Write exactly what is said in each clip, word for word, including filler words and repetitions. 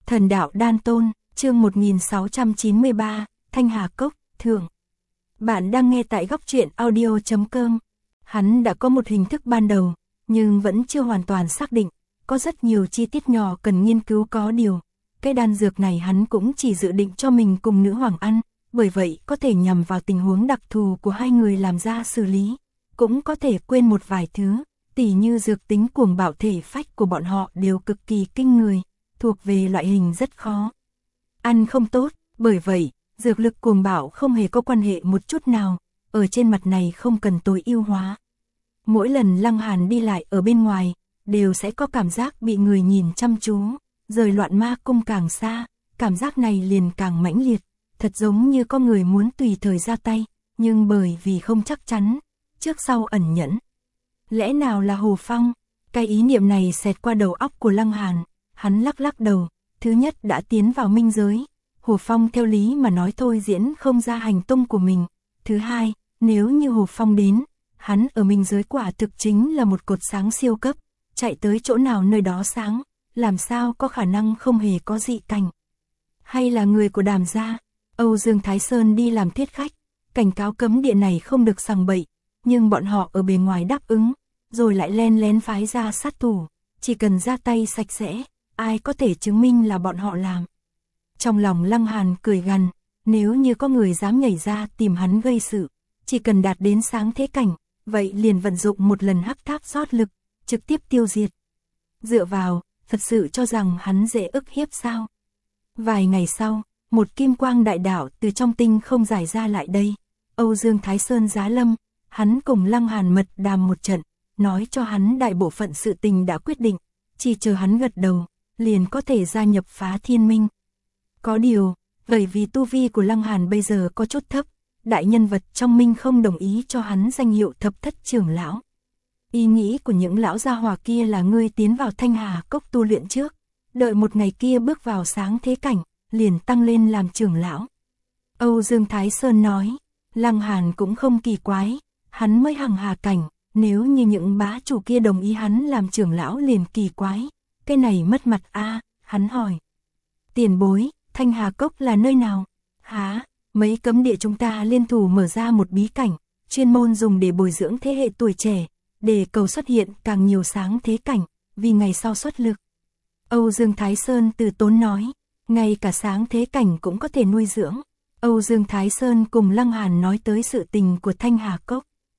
Thần đạo đan tôn, chương một nghìn sáu trăm chín mươi ba, Thanh Hà Cốc, thượng. Bạn đang nghe tại góc truyện audio chấm com. Hắn đã có một hình thức ban đầu, nhưng vẫn chưa hoàn toàn xác định, có rất nhiều chi tiết nhỏ cần nghiên cứu có điều. Cái đan dược này hắn cũng chỉ dự định cho mình cùng nữ hoàng ăn, bởi vậy có thể nhằm vào tình huống đặc thù của hai người làm ra xử lý. Cũng có thể quên một vài thứ, tỉ như dược tính cuồng bạo thể phách của bọn họ đều cực kỳ kinh người, thuộc về loại hình rất khó ăn không tốt, bởi vậy, dược lực cuồng bạo không hề có quan hệ một chút nào, ở trên mặt này không cần tối ưu hóa. Mỗi lần Lăng Hàn đi lại ở bên ngoài, đều sẽ có cảm giác bị người nhìn chăm chú, rời Loạn Ma Cung càng xa, cảm giác này liền càng mãnh liệt, thật giống như có người muốn tùy thời ra tay, nhưng bởi vì không chắc chắn, trước sau ẩn nhẫn. Lẽ nào là Hồ Phong? Cái ý niệm này xẹt qua đầu óc của Lăng Hàn, hắn lắc lắc đầu, thứ nhất đã tiến vào minh giới, Hồ Phong theo lý mà nói thôi diễn không ra hành tung của mình. Thứ hai, nếu như Hồ Phong đến, hắn ở minh giới quả thực chính là một cột sáng siêu cấp, chạy tới chỗ nào nơi đó sáng, làm sao có khả năng không hề có dị cảnh. Hay là người của Đàm gia, Âu Dương Thái Sơn đi làm thiết khách, cảnh cáo cấm địa này không được sằng bậy, nhưng bọn họ ở bề ngoài đáp ứng, rồi lại len lén phái ra sát thủ, chỉ cần ra tay sạch sẽ, ai có thể chứng minh là bọn họ làm. Trong lòng Lăng Hàn cười gằn, nếu như có người dám nhảy ra tìm hắn gây sự, chỉ cần đạt đến sáng thế cảnh, vậy liền vận dụng một lần hắc tháp rót lực, trực tiếp tiêu diệt. Dựa vào, thật sự cho rằng hắn dễ ức hiếp sao? Vài ngày sau, một kim quang đại đạo từ trong tinh không giải ra lại đây, Âu Dương Thái Sơn giá lâm, hắn cùng Lăng Hàn mật đàm một trận, nói cho hắn đại bộ phận sự tình đã quyết định, chỉ chờ hắn gật đầu, liền có thể gia nhập Phá Thiên Minh. Có điều, bởi vì tu vi của Lăng Hàn bây giờ có chút thấp, đại nhân vật trong minh không đồng ý cho hắn danh hiệu thập thất trưởng lão. Ý nghĩ của những lão gia hỏa kia là ngươi tiến vào Thanh Hà Cốc tu luyện trước, đợi một ngày kia bước vào sáng thế cảnh, liền tăng lên làm trưởng lão. Âu Dương Thái Sơn nói, Lăng Hàn cũng không kỳ quái, hắn mới hằng hà cảnh, nếu như những bá chủ kia đồng ý hắn làm trưởng lão liền kỳ quái, cái này mất mặt a. À, hắn hỏi. Tiền bối, Thanh Hà Cốc là nơi nào? Hả, mấy cấm địa chúng ta liên thủ mở ra một bí cảnh, chuyên môn dùng để bồi dưỡng thế hệ tuổi trẻ, để cầu xuất hiện càng nhiều sáng thế cảnh, vì ngày sau xuất lực. Âu Dương Thái Sơn từ tốn nói, ngay cả sáng thế cảnh cũng có thể nuôi dưỡng. Âu Dương Thái Sơn cùng Lăng Hàn nói tới sự tình của Thanh Hà Cốc.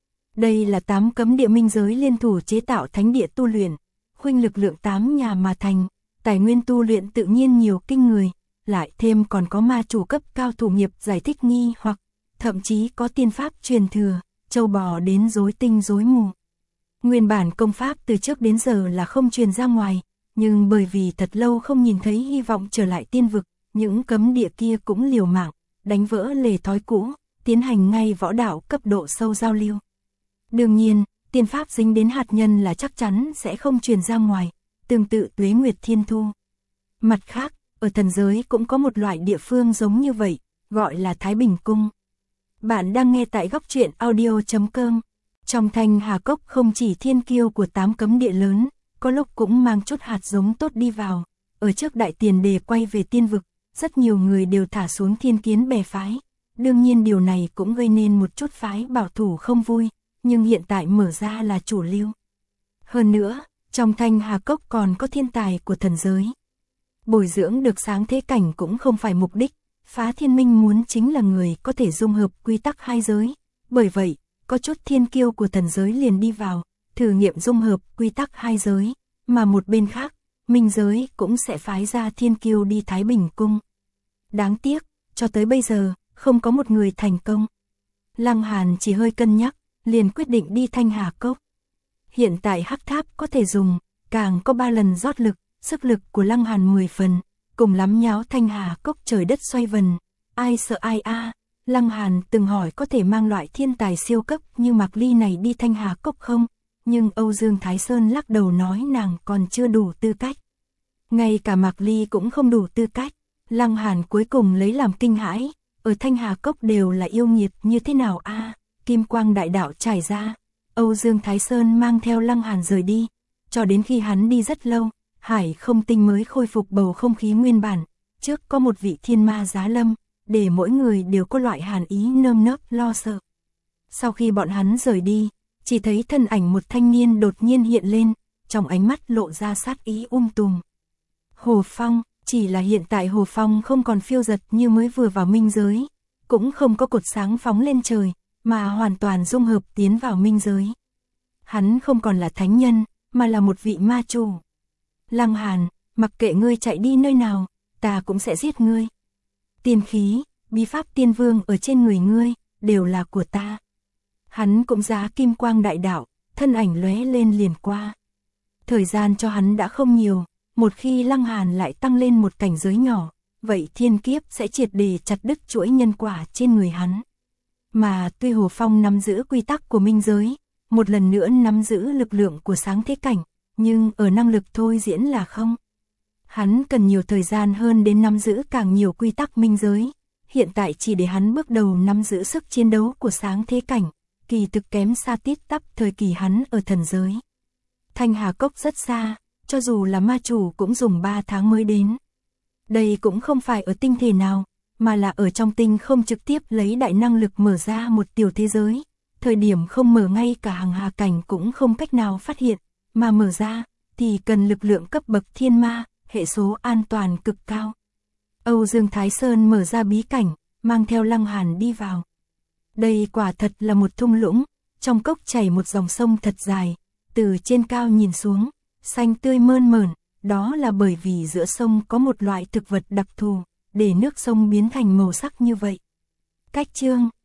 Đây là tám cấm địa minh giới liên thủ chế tạo thánh địa tu luyện, khuynh lực lượng tám nhà mà thành, tài nguyên tu luyện tự nhiên nhiều kinh người, lại thêm còn có ma chủ cấp cao thủ nghiệp giải thích nghi hoặc, thậm chí có tiên pháp truyền thừa, châu bò đến rối tinh rối mù. Nguyên bản công pháp từ trước đến giờ là không truyền ra ngoài, nhưng bởi vì thật lâu không nhìn thấy hy vọng trở lại tiên vực, những cấm địa kia cũng liều mạng, đánh vỡ lề thói cũ, tiến hành ngay võ đạo cấp độ sâu giao lưu. Đương nhiên, tiên pháp dính đến hạt nhân là chắc chắn sẽ không truyền ra ngoài, tương tự Tuế Nguyệt Thiên Thu. Mặt khác, ở thần giới cũng có một loại địa phương giống như vậy, gọi là Thái Bình Cung. Bạn đang nghe tại góc truyện audio chấm com. Trong Thanh Hà Cốc không chỉ thiên kiêu của tám cấm địa lớn, có lúc cũng mang chút hạt giống tốt đi vào. Ở trước đại tiền đề quay về tiên vực, rất nhiều người đều thả xuống thiên kiến bè phái. Đương nhiên điều này cũng gây nên một chút phái bảo thủ không vui, nhưng hiện tại mở ra là chủ lưu. Hơn nữa, trong Thanh Hà Cốc còn có thiên tài của thần giới. Bồi dưỡng được sáng thế cảnh cũng không phải mục đích, Phá Thiên Minh muốn chính là người có thể dung hợp quy tắc hai giới. Bởi vậy, có chút thiên kiêu của thần giới liền đi vào, thử nghiệm dung hợp quy tắc hai giới, mà một bên khác, minh giới cũng sẽ phái ra thiên kiêu đi Thái Bình Cung. Đáng tiếc, cho tới bây giờ, không có một người thành công. Lăng Hàn chỉ hơi cân nhắc, liền quyết định đi Thanh Hà Cốc. Hiện tại hắc tháp có thể dùng, càng có ba lần rót lực, sức lực của Lăng Hàn mười phần, cùng lắm nháo Thanh Hà Cốc trời đất xoay vần, ai sợ ai a. À. Lăng Hàn từng hỏi có thể mang loại thiên tài siêu cấp như Mạc Ly này đi Thanh Hà Cốc không, nhưng Âu Dương Thái Sơn lắc đầu nói nàng còn chưa đủ tư cách. Ngay cả Mạc Ly cũng không đủ tư cách. Lăng Hàn cuối cùng lấy làm kinh hãi, ở Thanh Hà Cốc đều là yêu nghiệt như thế nào a? À, kim quang đại đạo trải ra, Âu Dương Thái Sơn mang theo Lăng Hàn rời đi, cho đến khi hắn đi rất lâu, Hải không tinh mới khôi phục bầu không khí nguyên bản, trước có một vị thiên ma giá lâm, để mỗi người đều có loại hàn ý nơm nớp lo sợ. Sau khi bọn hắn rời đi, chỉ thấy thân ảnh một thanh niên đột nhiên hiện lên, trong ánh mắt lộ ra sát ý um tùm. Hồ Phong, chỉ là hiện tại Hồ Phong không còn phiêu dật như mới vừa vào minh giới, cũng không có cột sáng phóng lên trời, mà hoàn toàn dung hợp tiến vào minh giới. Hắn không còn là thánh nhân, mà là một vị ma chủ. Lăng Hàn, mặc kệ ngươi chạy đi nơi nào, ta cũng sẽ giết ngươi. Tiên khí, bí pháp tiên vương ở trên người ngươi, đều là của ta. Hắn cũng giá kim quang đại đạo, thân ảnh lóe lên liền qua. Thời gian cho hắn đã không nhiều, một khi Lăng Hàn lại tăng lên một cảnh giới nhỏ, vậy thiên kiếp sẽ triệt để chặt đứt chuỗi nhân quả trên người hắn. Mà tuy Hồ Phong nắm giữ quy tắc của minh giới, một lần nữa nắm giữ lực lượng của sáng thế cảnh, nhưng ở năng lực thôi diễn là không. Hắn cần nhiều thời gian hơn đến nắm giữ càng nhiều quy tắc minh giới, hiện tại chỉ để hắn bước đầu nắm giữ sức chiến đấu của sáng thế cảnh, kỳ thực kém xa tít tắp thời kỳ hắn ở thần giới. Thanh Hà Cốc rất xa, cho dù là ma chủ cũng dùng ba tháng mới đến. Đây cũng không phải ở tinh thể nào, mà là ở trong tinh không trực tiếp lấy đại năng lực mở ra một tiểu thế giới. Thời điểm không mở ngay cả hàng hà cảnh cũng không cách nào phát hiện, mà mở ra thì cần lực lượng cấp bậc thiên ma, hệ số an toàn cực cao. Âu Dương Thái Sơn mở ra bí cảnh, mang theo Lăng Hàn đi vào. Đây quả thật là một thung lũng, trong cốc chảy một dòng sông thật dài, từ trên cao nhìn xuống, xanh tươi mơn mởn, đó là bởi vì giữa sông có một loại thực vật đặc thù, để nước sông biến thành màu sắc như vậy. Cách chương